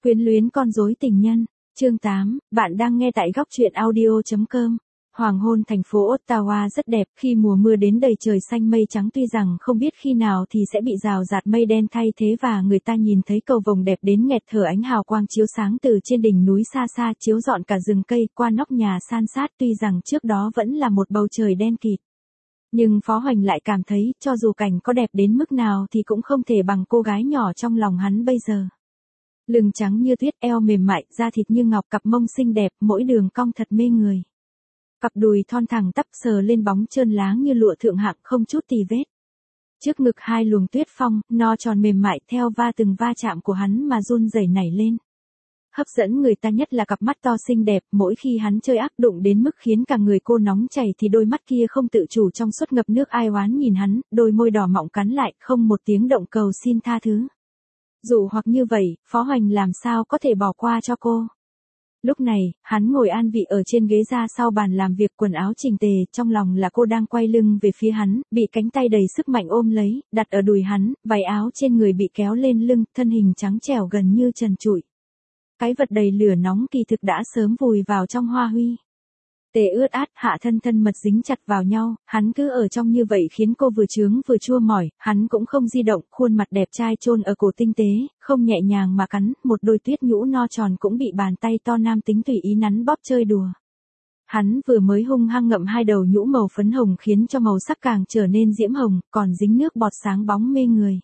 Quyến luyến con rối tình nhân. Chương 8, bạn đang nghe tại góc truyện audio.com. Hoàng hôn thành phố Ottawa rất đẹp, khi mùa mưa đến đầy trời xanh mây trắng, tuy rằng không biết khi nào thì sẽ bị rào rạt mây đen thay thế và người ta nhìn thấy cầu vồng đẹp đến nghẹt thở, ánh hào quang chiếu sáng từ trên đỉnh núi xa xa chiếu rọi cả rừng cây qua nóc nhà san sát, tuy rằng trước đó vẫn là một bầu trời đen kịt. Nhưng Phó Hoành lại cảm thấy cho dù cảnh có đẹp đến mức nào thì cũng không thể bằng cô gái nhỏ trong lòng hắn bây giờ. Lưng trắng như tuyết, eo mềm mại, da thịt như ngọc, cặp mông xinh đẹp, mỗi đường cong thật mê người. Cặp đùi thon thẳng tắp sờ lên bóng trơn láng như lụa thượng hạng không chút tì vết. Trước ngực hai luồng tuyết phong, no tròn mềm mại theo từng va chạm của hắn mà run rẩy nảy lên. Hấp dẫn người ta nhất là cặp mắt to xinh đẹp, mỗi khi hắn chơi ác đụng đến mức khiến cả người cô nóng chảy thì đôi mắt kia không tự chủ trong suốt ngập nước ai oán nhìn hắn, đôi môi đỏ mọng cắn lại, không một tiếng động cầu xin tha thứ. Dù hoặc như vậy, Phó Hoành làm sao có thể bỏ qua cho cô. Lúc này, hắn ngồi an vị ở trên ghế ra sau bàn làm việc, quần áo chỉnh tề, trong lòng là cô đang quay lưng về phía hắn, bị cánh tay đầy sức mạnh ôm lấy, đặt ở đùi hắn, váy áo trên người bị kéo lên lưng, thân hình trắng trẻo gần như trần trụi. Cái vật đầy lửa nóng kỳ thực đã sớm vùi vào trong hoa huy. Tê ướt át, hạ thân thân mật dính chặt vào nhau, hắn cứ ở trong như vậy khiến cô vừa chướng vừa chua mỏi, hắn cũng không di động, khuôn mặt đẹp trai chôn ở cổ tinh tế, không nhẹ nhàng mà cắn, một đôi tuyết nhũ no tròn cũng bị bàn tay to nam tính tùy ý nắn bóp chơi đùa. Hắn vừa mới hung hăng ngậm hai đầu nhũ màu phấn hồng khiến cho màu sắc càng trở nên diễm hồng, còn dính nước bọt sáng bóng mê người.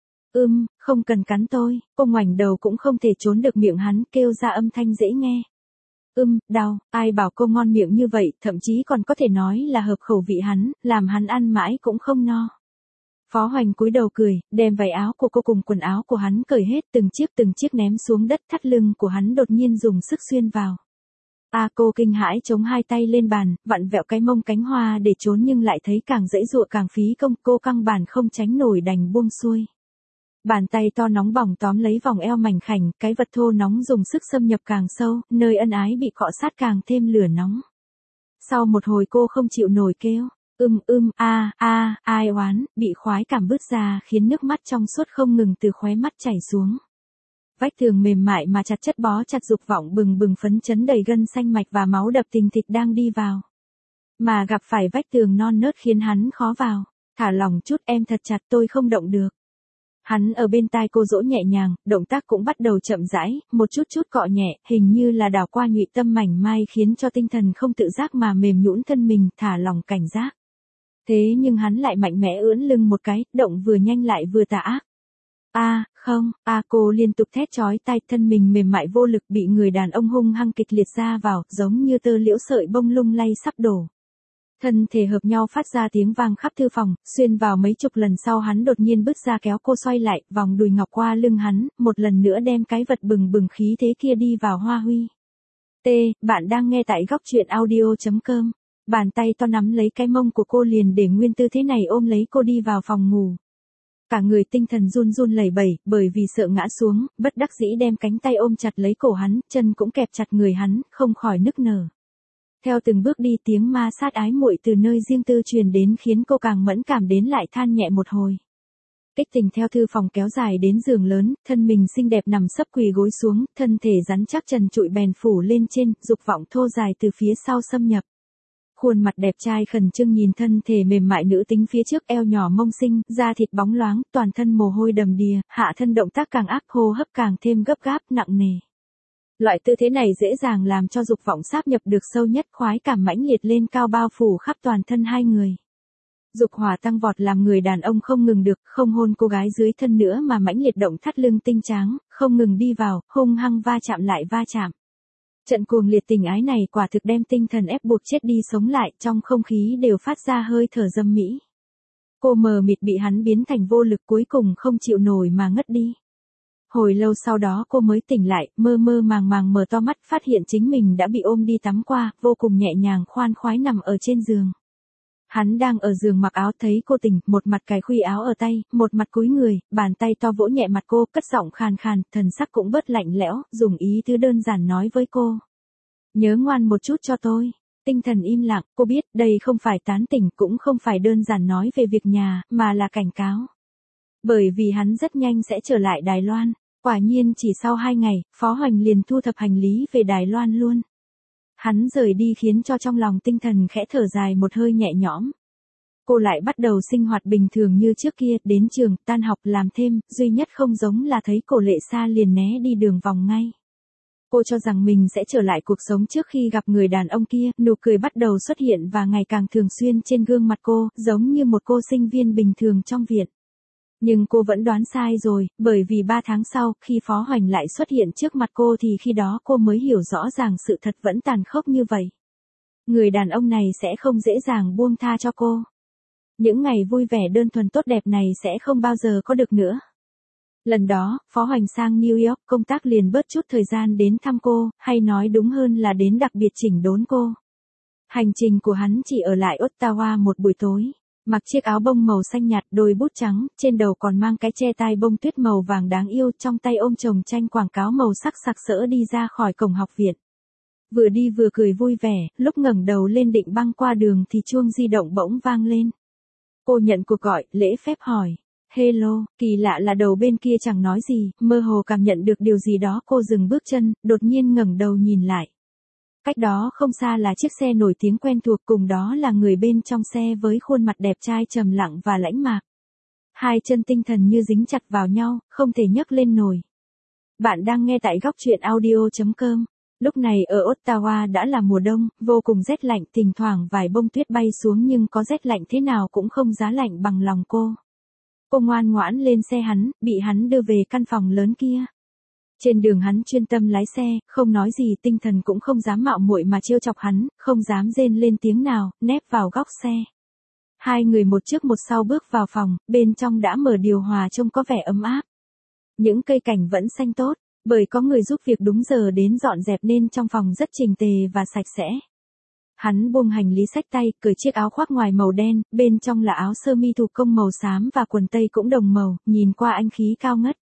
Không cần cắn tôi, cô ngoảnh đầu cũng không thể trốn được miệng hắn, kêu ra âm thanh dễ nghe. Đau, ai bảo cô ngon miệng như vậy, thậm chí còn có thể nói là hợp khẩu vị hắn, làm hắn ăn mãi cũng không no. Phó Hoành cúi đầu cười, đem váy áo của cô cùng quần áo của hắn cởi hết từng chiếc ném xuống đất, thắt lưng của hắn đột nhiên dùng sức xuyên vào. Cô kinh hãi chống hai tay lên bàn, vặn vẹo cái mông cánh hoa để trốn nhưng lại thấy càng giãy giụa càng phí công, cô căng bàn không tránh nổi đành buông xuôi. Bàn tay to nóng bỏng tóm lấy vòng eo mảnh khảnh, cái vật thô nóng dùng sức xâm nhập càng sâu, nơi ân ái bị cọ sát càng thêm lửa nóng. Sau một hồi cô không chịu nổi kêu, ai oán, bị khoái cảm bứt ra khiến nước mắt trong suốt không ngừng từ khóe mắt chảy xuống. Vách tường mềm mại mà chặt chất bó chặt, dục vọng bừng bừng phấn chấn đầy gân xanh mạch và máu đập thình thịch đang đi vào. Mà gặp phải vách tường non nớt khiến hắn khó vào, thả lỏng chút, em thật chặt, tôi không động được. Hắn ở bên tai cô dỗ nhẹ nhàng, động tác cũng bắt đầu chậm rãi, một chút cọ nhẹ, hình như là đảo qua nhụy tâm mảnh mai khiến cho tinh thần không tự giác mà mềm nhũn thân mình, thả lỏng cảnh giác. Thế nhưng hắn lại mạnh mẽ ưỡn lưng một cái, động vừa nhanh lại vừa tà ác. Cô liên tục thét chói tai, thân mình mềm mại vô lực bị người đàn ông hung hăng kịch liệt ra vào, giống như tơ liễu sợi bông lung lay sắp đổ. Thân thể hợp nhau phát ra tiếng vang khắp thư phòng, xuyên vào mấy chục lần sau hắn đột nhiên bứt ra kéo cô xoay lại, vòng đùi ngọc qua lưng hắn, một lần nữa đem cái vật bừng bừng khí thế kia đi vào hoa huy. Bạn đang nghe tại góc truyện audio.com. Bàn tay to nắm lấy cái mông của cô liền để nguyên tư thế này ôm lấy cô đi vào phòng ngủ. Cả người tinh thần run run lẩy bẩy, bởi vì sợ ngã xuống, bất đắc dĩ đem cánh tay ôm chặt lấy cổ hắn, chân cũng kẹp chặt người hắn, không khỏi nức nở. Theo từng bước đi, tiếng ma sát ái muội từ nơi riêng tư truyền đến khiến cô càng mẫn cảm đến lại than nhẹ một hồi. Kích tình theo thư phòng kéo dài đến giường lớn, thân mình xinh đẹp nằm sấp quỳ gối xuống, thân thể rắn chắc trần trụi bèn phủ lên trên, dục vọng thô dài từ phía sau xâm nhập. Khuôn mặt đẹp trai khẩn trương nhìn thân thể mềm mại nữ tính phía trước, eo nhỏ mông xinh, da thịt bóng loáng, toàn thân mồ hôi đầm đìa, hạ thân động tác càng ác, hô hấp càng thêm gấp gáp, nặng nề. Loại tư thế này dễ dàng làm cho dục vọng sáp nhập được sâu nhất, khoái cảm mãnh liệt lên cao bao phủ khắp toàn thân hai người. Dục hỏa tăng vọt làm người đàn ông không ngừng được, không hôn cô gái dưới thân nữa mà mãnh liệt động thắt lưng tinh tráng, không ngừng đi vào, hung hăng va chạm lại va chạm. Trận cuồng liệt tình ái này quả thực đem tinh thần ép buộc chết đi sống lại, trong không khí đều phát ra hơi thở dâm mỹ. Cô mờ mịt bị hắn biến thành vô lực, cuối cùng không chịu nổi mà ngất đi. Hồi lâu sau đó cô mới tỉnh lại, mơ mơ màng màng mở to mắt, phát hiện chính mình đã bị ôm đi tắm qua, vô cùng nhẹ nhàng khoan khoái nằm ở trên giường. Hắn đang ở giường mặc áo, thấy cô tỉnh, một mặt cài khuy áo ở tay, một mặt cúi người, bàn tay to vỗ nhẹ mặt cô, cất giọng khàn khàn, thần sắc cũng bớt lạnh lẽo, dùng ý tứ đơn giản nói với cô. Nhớ ngoan một chút cho tôi. Tinh thần im lặng, cô biết đây không phải tán tỉnh, cũng không phải đơn giản nói về việc nhà, mà là cảnh cáo. Bởi vì hắn rất nhanh sẽ trở lại Đài Loan. Quả nhiên chỉ sau 2 ngày, Phó Hoành liền thu thập hành lý về Đài Loan luôn. Hắn rời đi khiến cho trong lòng Tinh Thần khẽ thở dài một hơi nhẹ nhõm. Cô lại bắt đầu sinh hoạt bình thường như trước kia, đến trường, tan học làm thêm, duy nhất không giống là thấy Cổ Lệ Sa liền né đi đường vòng ngay. Cô cho rằng mình sẽ trở lại cuộc sống trước khi gặp người đàn ông kia, nụ cười bắt đầu xuất hiện và ngày càng thường xuyên trên gương mặt cô, giống như một cô sinh viên bình thường trong viện. Nhưng cô vẫn đoán sai rồi, bởi vì 3 tháng sau, khi Phó Hoành lại xuất hiện trước mặt cô thì khi đó cô mới hiểu rõ ràng sự thật vẫn tàn khốc như vậy. Người đàn ông này sẽ không dễ dàng buông tha cho cô. Những ngày vui vẻ đơn thuần tốt đẹp này sẽ không bao giờ có được nữa. Lần đó, Phó Hoành sang New York công tác liền bớt chút thời gian đến thăm cô, hay nói đúng hơn là đến đặc biệt chỉnh đốn cô. Hành trình của hắn chỉ ở lại Ottawa một buổi tối. Mặc chiếc áo bông màu xanh nhạt, đôi bút trắng, trên đầu còn mang cái che tai bông tuyết màu vàng đáng yêu, trong tay ôm chồng tranh quảng cáo màu sắc sặc sỡ đi ra khỏi cổng học viện. Vừa đi vừa cười vui vẻ, lúc ngẩng đầu lên định băng qua đường thì chuông di động bỗng vang lên. Cô nhận cuộc gọi, lễ phép hỏi. Hello, kỳ lạ là đầu bên kia chẳng nói gì, mơ hồ cảm nhận được điều gì đó, cô dừng bước chân, đột nhiên ngẩng đầu nhìn lại. Cách đó không xa là chiếc xe nổi tiếng quen thuộc, cùng đó là người bên trong xe với khuôn mặt đẹp trai trầm lặng và lãnh mạc. Hai chân Tinh Thần như dính chặt vào nhau, không thể nhấc lên nổi. Bạn đang nghe tại góc truyện audio.com. Lúc này ở Ottawa đã là mùa đông, vô cùng rét lạnh, thỉnh thoảng vài bông tuyết bay xuống nhưng có rét lạnh thế nào cũng không giá lạnh bằng lòng cô. Cô ngoan ngoãn lên xe hắn, bị hắn đưa về căn phòng lớn kia. Trên đường hắn chuyên tâm lái xe, không nói gì, Tinh Thần cũng không dám mạo muội mà trêu chọc hắn, không dám rên lên tiếng nào, nép vào góc xe. Hai người một trước một sau bước vào phòng, bên trong đã mở điều hòa trông có vẻ ấm áp. Những cây cảnh vẫn xanh tốt, bởi có người giúp việc đúng giờ đến dọn dẹp nên trong phòng rất chỉnh tề và sạch sẽ. Hắn buông hành lý xách tay, cởi chiếc áo khoác ngoài màu đen, bên trong là áo sơ mi thủ công màu xám và quần tây cũng đồng màu, nhìn qua anh khí cao ngất.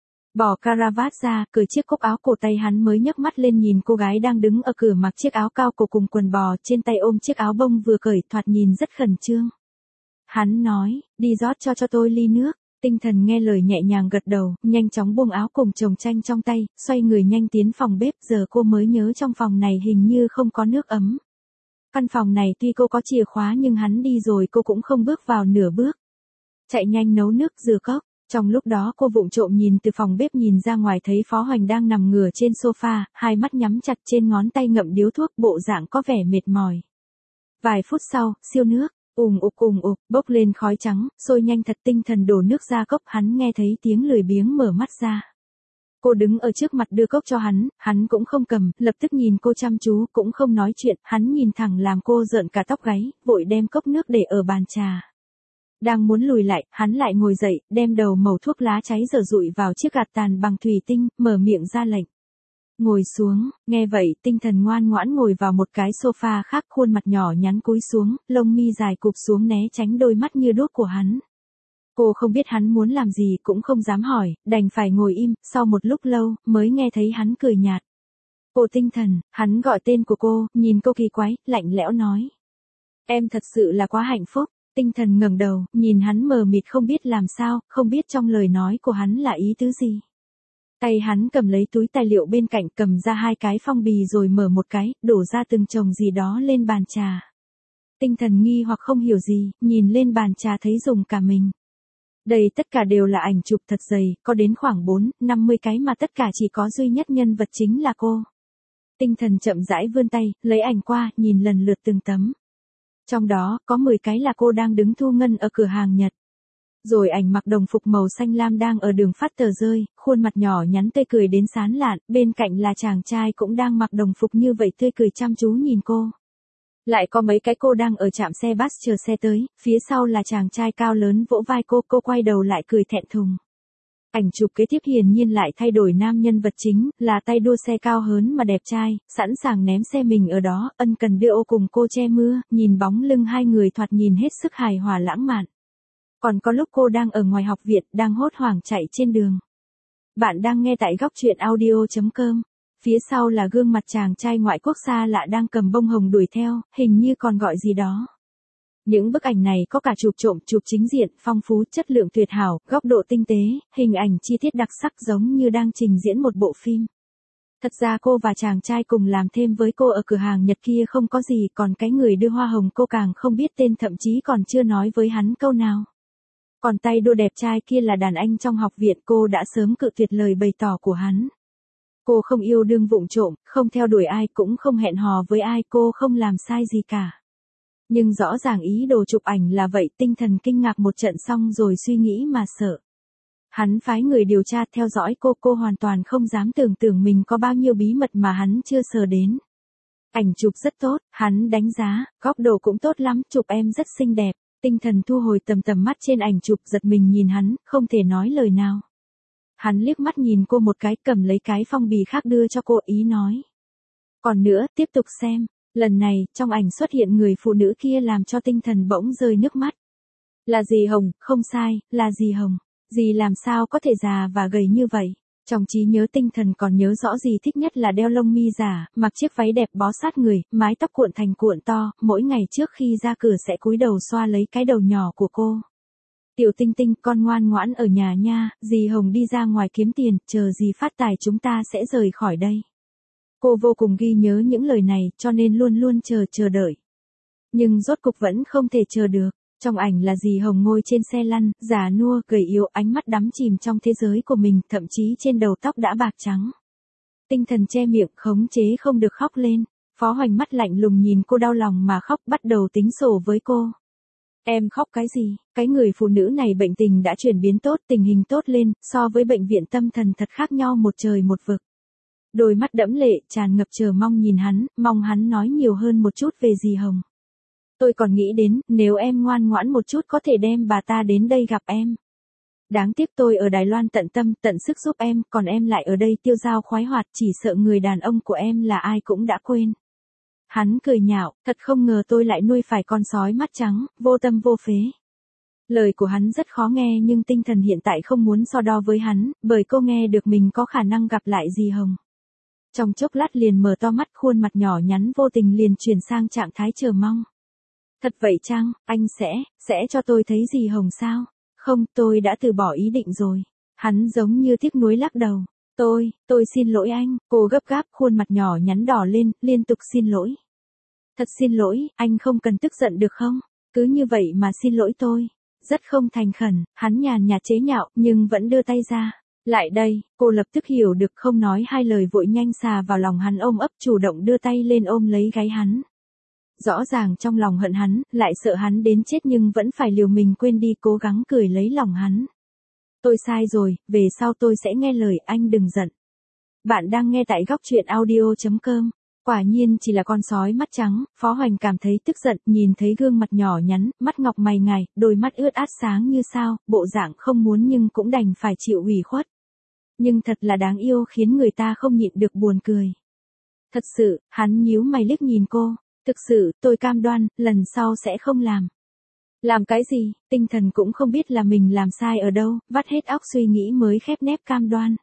Bỏ caravat ra, cởi chiếc cúc áo cổ tay, hắn mới nhấc mắt lên nhìn cô gái đang đứng ở cửa mặc chiếc áo cao cổ cùng quần bò, trên tay ôm chiếc áo bông vừa cởi, thoạt nhìn rất khẩn trương. Hắn nói, đi rót cho tôi ly nước. Tinh Thần nghe lời nhẹ nhàng gật đầu, nhanh chóng buông áo cùng chồng tranh trong tay, xoay người nhanh tiến phòng bếp, giờ cô mới nhớ trong phòng này hình như không có nước ấm. Căn phòng này tuy cô có chìa khóa nhưng hắn đi rồi cô cũng không bước vào nửa bước. Chạy nhanh nấu nước rửa cốc. Trong lúc đó cô vụng trộm nhìn từ phòng bếp nhìn ra ngoài thấy Phó Hoành đang nằm ngửa trên sofa, hai mắt nhắm chặt, trên ngón tay ngậm điếu thuốc, bộ dạng có vẻ mệt mỏi. Vài phút sau, siêu nước, ùm ụp, bốc lên khói trắng, sôi nhanh thật. Tinh Thần đổ nước ra cốc, hắn nghe thấy tiếng lười biếng mở mắt ra. Cô đứng ở trước mặt đưa cốc cho hắn cũng không cầm, lập tức nhìn cô chăm chú, cũng không nói chuyện, hắn nhìn thẳng làm cô rợn cả tóc gáy, vội đem cốc nước để ở bàn trà. Đang muốn lùi lại, hắn lại ngồi dậy, đem đầu mẩu thuốc lá cháy dở dụi vào chiếc gạt tàn bằng thủy tinh, mở miệng ra lệnh. Ngồi xuống, nghe vậy, Tinh Thần ngoan ngoãn ngồi vào một cái sofa khác, khuôn mặt nhỏ nhắn cúi xuống, lông mi dài cụp xuống né tránh đôi mắt như đuốc của hắn. Cô không biết hắn muốn làm gì cũng không dám hỏi, đành phải ngồi im, sau một lúc lâu, mới nghe thấy hắn cười nhạt. Cô Tinh Thần, hắn gọi tên của cô, nhìn cô kỳ quái, lạnh lẽo nói. Em thật sự là quá hạnh phúc. Tinh Thần ngẩng đầu, nhìn hắn mờ mịt không biết làm sao, không biết trong lời nói của hắn là ý tứ gì. Tay hắn cầm lấy túi tài liệu bên cạnh, cầm ra 2 cái phong bì rồi mở một cái, đổ ra từng chồng gì đó lên bàn trà. Tinh Thần nghi hoặc không hiểu gì, nhìn lên bàn trà thấy rùng cả mình. Đây tất cả đều là ảnh chụp thật dày, có đến khoảng 4-50 cái mà tất cả chỉ có duy nhất nhân vật chính là cô. Tinh Thần chậm rãi vươn tay, lấy ảnh qua, nhìn lần lượt từng tấm. Trong đó, có 10 cái là cô đang đứng thu ngân ở cửa hàng Nhật. Rồi ảnh mặc đồng phục màu xanh lam đang ở đường phát tờ rơi, khuôn mặt nhỏ nhắn tươi cười đến sán lạn, bên cạnh là chàng trai cũng đang mặc đồng phục như vậy tươi cười chăm chú nhìn cô. Lại có mấy cái cô đang ở trạm xe bus chờ xe tới, phía sau là chàng trai cao lớn vỗ vai cô quay đầu lại cười thẹn thùng. Ảnh chụp kế tiếp hiển nhiên lại thay đổi nam nhân vật chính, là tay đua xe cao hớn mà đẹp trai, sẵn sàng ném xe mình ở đó, ân cần đưa ô cùng cô che mưa, nhìn bóng lưng hai người thoạt nhìn hết sức hài hòa lãng mạn. Còn có lúc cô đang ở ngoài học viện, đang hốt hoảng chạy trên đường. Bạn đang nghe tại góc truyện audio.com. Phía sau là gương mặt chàng trai ngoại quốc xa lạ đang cầm bông hồng đuổi theo, hình như còn gọi gì đó. Những bức ảnh này có cả chụp trộm, chụp chính diện, phong phú, chất lượng tuyệt hảo, góc độ tinh tế, hình ảnh chi tiết đặc sắc giống như đang trình diễn một bộ phim. Thật ra cô và chàng trai cùng làm thêm với cô ở cửa hàng Nhật kia không có gì, còn cái người đưa hoa hồng cô càng không biết tên, thậm chí còn chưa nói với hắn câu nào. Còn tay đua đẹp trai kia là đàn anh trong học viện, cô đã sớm cự tuyệt lời bày tỏ của hắn. Cô không yêu đương vụng trộm, không theo đuổi ai, cũng không hẹn hò với ai, cô không làm sai gì cả. Nhưng rõ ràng ý đồ chụp ảnh là vậy, tinh thần kinh ngạc một trận xong rồi suy nghĩ mà sợ. Hắn phái người điều tra theo dõi cô hoàn toàn không dám tưởng tượng mình có bao nhiêu bí mật mà hắn chưa sờ đến. Ảnh chụp rất tốt, hắn đánh giá, góc độ cũng tốt lắm, chụp em rất xinh đẹp. Tinh thần thu hồi tầm mắt trên ảnh chụp, giật mình nhìn hắn, không thể nói lời nào. Hắn liếc mắt nhìn cô một cái, cầm lấy cái phong bì khác đưa cho cô, ý nói. Còn nữa, tiếp tục xem. Lần này, trong ảnh xuất hiện người phụ nữ kia làm cho tinh thần bỗng rơi nước mắt. Là dì Hồng, không sai, là dì Hồng. Dì làm sao có thể già và gầy như vậy? Trong trí nhớ tinh thần còn nhớ rõ dì thích nhất là đeo lông mi giả, mặc chiếc váy đẹp bó sát người, mái tóc cuộn thành cuộn to, mỗi ngày trước khi ra cửa sẽ cúi đầu xoa lấy cái đầu nhỏ của cô. Tiểu Tinh Tinh, con ngoan ngoãn ở nhà nha, dì Hồng đi ra ngoài kiếm tiền, chờ dì phát tài chúng ta sẽ rời khỏi đây. Cô vô cùng ghi nhớ những lời này, cho nên luôn luôn chờ đợi. Nhưng rốt cục vẫn không thể chờ được. Trong ảnh là dì Hồng ngồi trên xe lăn, già nua, gầy yếu, ánh mắt đắm chìm trong thế giới của mình, thậm chí trên đầu tóc đã bạc trắng. Tinh thần che miệng, khống chế không được khóc lên. Phó Hoành mắt lạnh lùng nhìn cô đau lòng mà khóc, bắt đầu tính sổ với cô. Em khóc cái gì? Cái người phụ nữ này bệnh tình đã chuyển biến tốt, tình hình tốt lên, so với bệnh viện tâm thần thật khác nhau một trời một vực. Đôi mắt đẫm lệ, tràn ngập chờ mong nhìn hắn, mong hắn nói nhiều hơn một chút về dì Hồng. Tôi còn nghĩ đến, nếu em ngoan ngoãn một chút có thể đem bà ta đến đây gặp em. Đáng tiếc tôi ở Đài Loan tận tâm, tận sức giúp em, còn em lại ở đây tiêu dao khoái hoạt, chỉ sợ người đàn ông của em là ai cũng đã quên. Hắn cười nhạo, thật không ngờ tôi lại nuôi phải con sói mắt trắng, vô tâm vô phế. Lời của hắn rất khó nghe nhưng tinh thần hiện tại không muốn so đo với hắn, bởi cô nghe được mình có khả năng gặp lại dì Hồng. Trong chốc lát liền mở to mắt, khuôn mặt nhỏ nhắn vô tình liền chuyển sang trạng thái chờ mong. Thật vậy chăng, anh sẽ cho tôi thấy dì Hồng sao? Không, tôi đã từ bỏ ý định rồi. Hắn giống như tiếc nuối lắc đầu. Tôi xin lỗi anh. Cô gấp gáp, khuôn mặt nhỏ nhắn đỏ lên, liên tục xin lỗi. Thật xin lỗi, anh không cần tức giận được không? Cứ như vậy mà xin lỗi tôi. Rất không thành khẩn, hắn nhàn nhạt chế nhạo, nhưng vẫn đưa tay ra. Lại đây, cô lập tức hiểu được, không nói hai lời vội nhanh xà vào lòng hắn ôm ấp, chủ động đưa tay lên ôm lấy gáy hắn. Rõ ràng trong lòng hận hắn, lại sợ hắn đến chết nhưng vẫn phải liều mình quên đi, cố gắng cười lấy lòng hắn. Tôi sai rồi, về sau tôi sẽ nghe lời, anh đừng giận. Bạn đang nghe tại góc truyện audio.com. Quả nhiên chỉ là con sói mắt trắng, Phó Hoành cảm thấy tức giận, nhìn thấy gương mặt nhỏ nhắn, mắt ngọc mày ngài, đôi mắt ướt át sáng như sao, bộ dạng không muốn nhưng cũng đành phải chịu ủy khuất. Nhưng thật là đáng yêu, khiến người ta không nhịn được buồn cười. Thật sự, hắn nhíu mày liếc nhìn cô. Thực sự, tôi cam đoan, lần sau sẽ không làm. Làm cái gì? Tinh thần cũng không biết là mình làm sai ở đâu, vắt hết óc suy nghĩ mới khép nép cam đoan.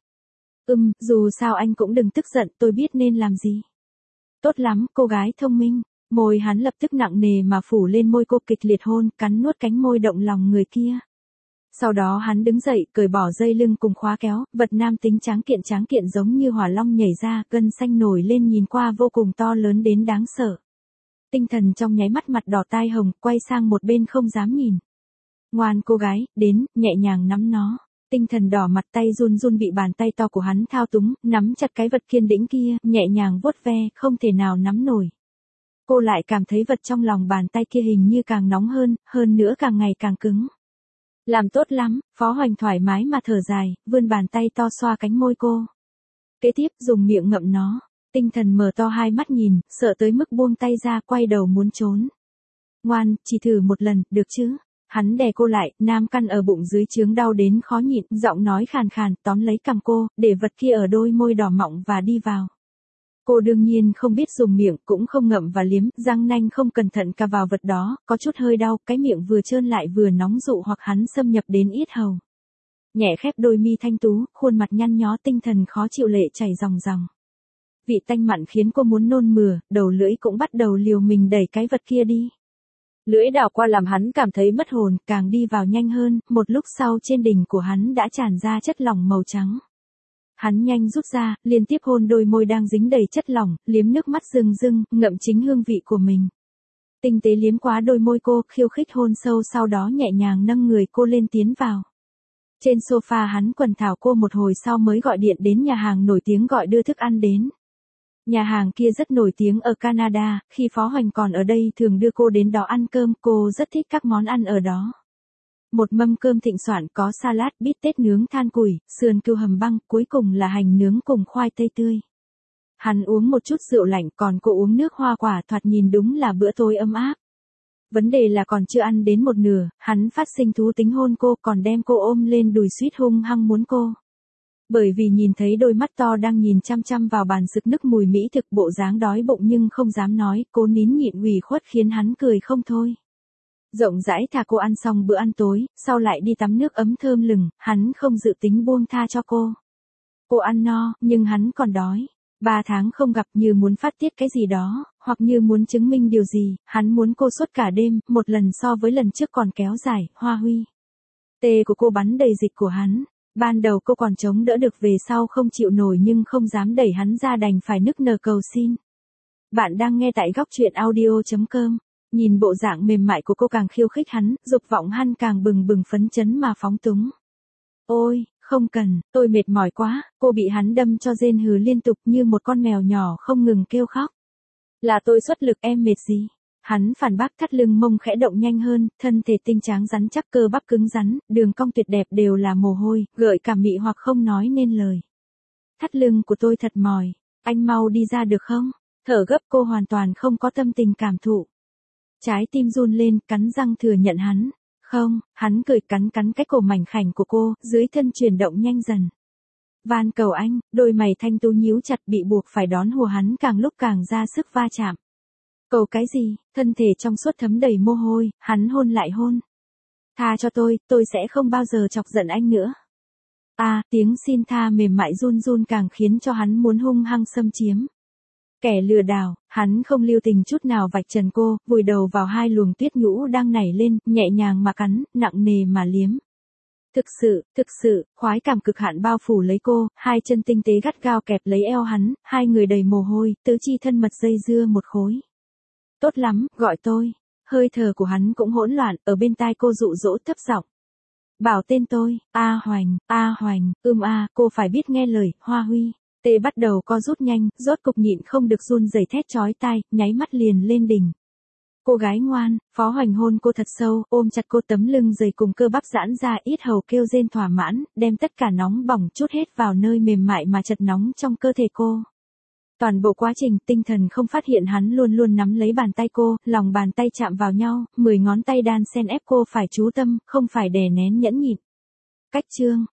Dù sao anh cũng đừng tức giận, tôi biết nên làm gì. Tốt lắm, cô gái thông minh. Môi hắn lập tức nặng nề mà phủ lên môi cô, kịch liệt hôn, cắn nuốt cánh môi động lòng người kia. Sau đó hắn đứng dậy, cởi bỏ dây lưng cùng khóa kéo, vật nam tính tráng kiện giống như hỏa long nhảy ra, gân xanh nổi lên nhìn qua vô cùng to lớn đến đáng sợ. Tinh thần trong nháy mắt mặt đỏ tai hồng, quay sang một bên không dám nhìn. Ngoan cô gái, đến, nhẹ nhàng nắm nó. Tinh thần đỏ mặt, tay run run bị bàn tay to của hắn thao túng, nắm chặt cái vật kiên đĩnh kia, nhẹ nhàng vuốt ve, không thể nào nắm nổi. Cô lại cảm thấy vật trong lòng bàn tay kia hình như càng nóng hơn nữa càng ngày càng cứng. Làm tốt lắm, Phó Hoành thoải mái mà thở dài, vươn bàn tay to xoa cánh môi cô. Kế tiếp dùng miệng ngậm nó. Tinh thần mở to hai mắt nhìn, sợ tới mức buông tay ra, quay đầu muốn trốn. Ngoan, chỉ thử một lần, được chứ? Hắn đè cô lại, nam căn ở bụng dưới chướng đau đến khó nhịn, giọng nói khàn khàn, tóm lấy cằm cô, để vật kia ở đôi môi đỏ mọng và đi vào. Cô đương nhiên không biết dùng miệng, cũng không ngậm và liếm, răng nanh không cẩn thận cà vào vật đó, có chút hơi đau, cái miệng vừa trơn lại vừa nóng dụ hoặc hắn xâm nhập đến yết hầu. Nhẹ khép đôi mi thanh tú, khuôn mặt nhăn nhó, tinh thần khó chịu lệ chảy ròng ròng. Vị tanh mặn khiến cô muốn nôn mửa, đầu lưỡi cũng bắt đầu liều mình đẩy cái vật kia đi. Lưỡi đảo qua làm hắn cảm thấy mất hồn, càng đi vào nhanh hơn, một lúc sau trên đỉnh của hắn đã tràn ra chất lỏng màu trắng. Hắn nhanh rút ra, liên tiếp hôn đôi môi đang dính đầy chất lỏng, liếm nước mắt rưng rưng, ngậm chính hương vị của mình. Tinh tế liếm quá đôi môi cô, khiêu khích hôn sâu, sau đó nhẹ nhàng nâng người cô lên tiến vào. Trên sofa hắn quần thảo cô một hồi sau mới gọi điện đến nhà hàng nổi tiếng gọi đưa thức ăn đến. Nhà hàng kia rất nổi tiếng ở Canada, khi Phó Hoành còn ở đây thường đưa cô đến đó ăn cơm, cô rất thích các món ăn ở đó. Một mâm cơm thịnh soạn có salad, bít tết nướng than củi, sườn cừu hầm băng, cuối cùng là hành nướng cùng khoai tây tươi. Hắn uống một chút rượu lạnh, còn cô uống nước hoa quả, thoạt nhìn đúng là bữa tối ấm áp. Vấn đề là còn chưa ăn đến một nửa, hắn phát sinh thú tính hôn cô, còn đem cô ôm lên đùi suýt hung hăng muốn cô. Bởi vì nhìn thấy đôi mắt to đang nhìn chăm chăm vào bàn sực nức mùi mỹ thực, bộ dáng đói bụng nhưng không dám nói, cô nín nhịn ủy khuất khiến hắn cười không thôi. Rộng rãi thả cô ăn xong bữa ăn tối, sau lại đi tắm nước ấm thơm lừng, hắn không dự tính buông tha cho cô. Cô ăn no, nhưng hắn còn đói. 3 tháng không gặp, như muốn phát tiết cái gì đó, hoặc như muốn chứng minh điều gì, hắn muốn cô suốt cả đêm, một lần so với lần trước còn kéo dài, hoa huy. Tê của cô bắn đầy dịch của hắn. Ban đầu cô còn chống đỡ được, về sau không chịu nổi nhưng không dám đẩy hắn ra, đành phải nức nở cầu xin. Bạn đang nghe tại góc truyện audio.com. Nhìn bộ dạng mềm mại của cô càng khiêu khích hắn, dục vọng hắn càng bừng bừng phấn chấn mà phóng túng. Ôi, không cần, tôi mệt mỏi quá, cô bị hắn đâm cho rên hừ liên tục như một con mèo nhỏ không ngừng kêu khóc. Là tôi xuất lực, em mệt gì? Hắn phản bác, thắt lưng mông khẽ động nhanh hơn, thân thể tinh tráng rắn chắc, cơ bắp cứng rắn, đường cong tuyệt đẹp đều là mồ hôi, gợi cảm mị hoặc không nói nên lời. Thắt lưng của tôi thật mỏi, anh mau đi ra được không? Thở gấp, cô hoàn toàn không có tâm tình cảm thụ. Trái tim run lên, cắn răng thừa nhận hắn. Không, hắn cười cắn cái cổ mảnh khảnh của cô, dưới thân chuyển động nhanh dần. Van cầu anh, đôi mày thanh tú nhíu chặt, bị buộc phải đón hùa hắn càng lúc càng ra sức va chạm. Cầu cái gì, thân thể trong suốt thấm đầy mồ hôi, hắn hôn lại hôn. Tha cho tôi sẽ không bao giờ chọc giận anh nữa. Tiếng xin tha mềm mại run run càng khiến cho hắn muốn hung hăng xâm chiếm. Kẻ lừa đảo, hắn không lưu tình chút nào vạch trần cô, vùi đầu vào 2 luồng tuyết nhũ đang nảy lên, nhẹ nhàng mà cắn, nặng nề mà liếm. Thực sự, khoái cảm cực hạn bao phủ lấy cô, 2 chân tinh tế gắt gao kẹp lấy eo hắn, 2 người đầy mồ hôi, tứ chi thân mật dây dưa một khối. Tốt lắm, gọi tôi. Hơi thở của hắn cũng hỗn loạn, ở bên tai cô dụ dỗ thấp giọng. Bảo tên tôi, Hoành, cô phải biết nghe lời, Hoa Huy. Tê bắt đầu co rút nhanh, rốt cục nhịn không được run rẩy thét chói tai, nháy mắt liền lên đỉnh. Cô gái ngoan, Phó Hoành hôn cô thật sâu, ôm chặt cô, tấm lưng dày cùng cơ bắp giãn ra, yết hầu kêu rên thỏa mãn, đem tất cả nóng bỏng trút hết vào nơi mềm mại mà chật nóng trong cơ thể cô. Toàn bộ quá trình, tinh thần không phát hiện hắn luôn luôn nắm lấy bàn tay cô, lòng bàn tay chạm vào nhau, 10 ngón tay đan xen ép cô phải chú tâm, không phải đè nén nhẫn nhịn. Cách chương,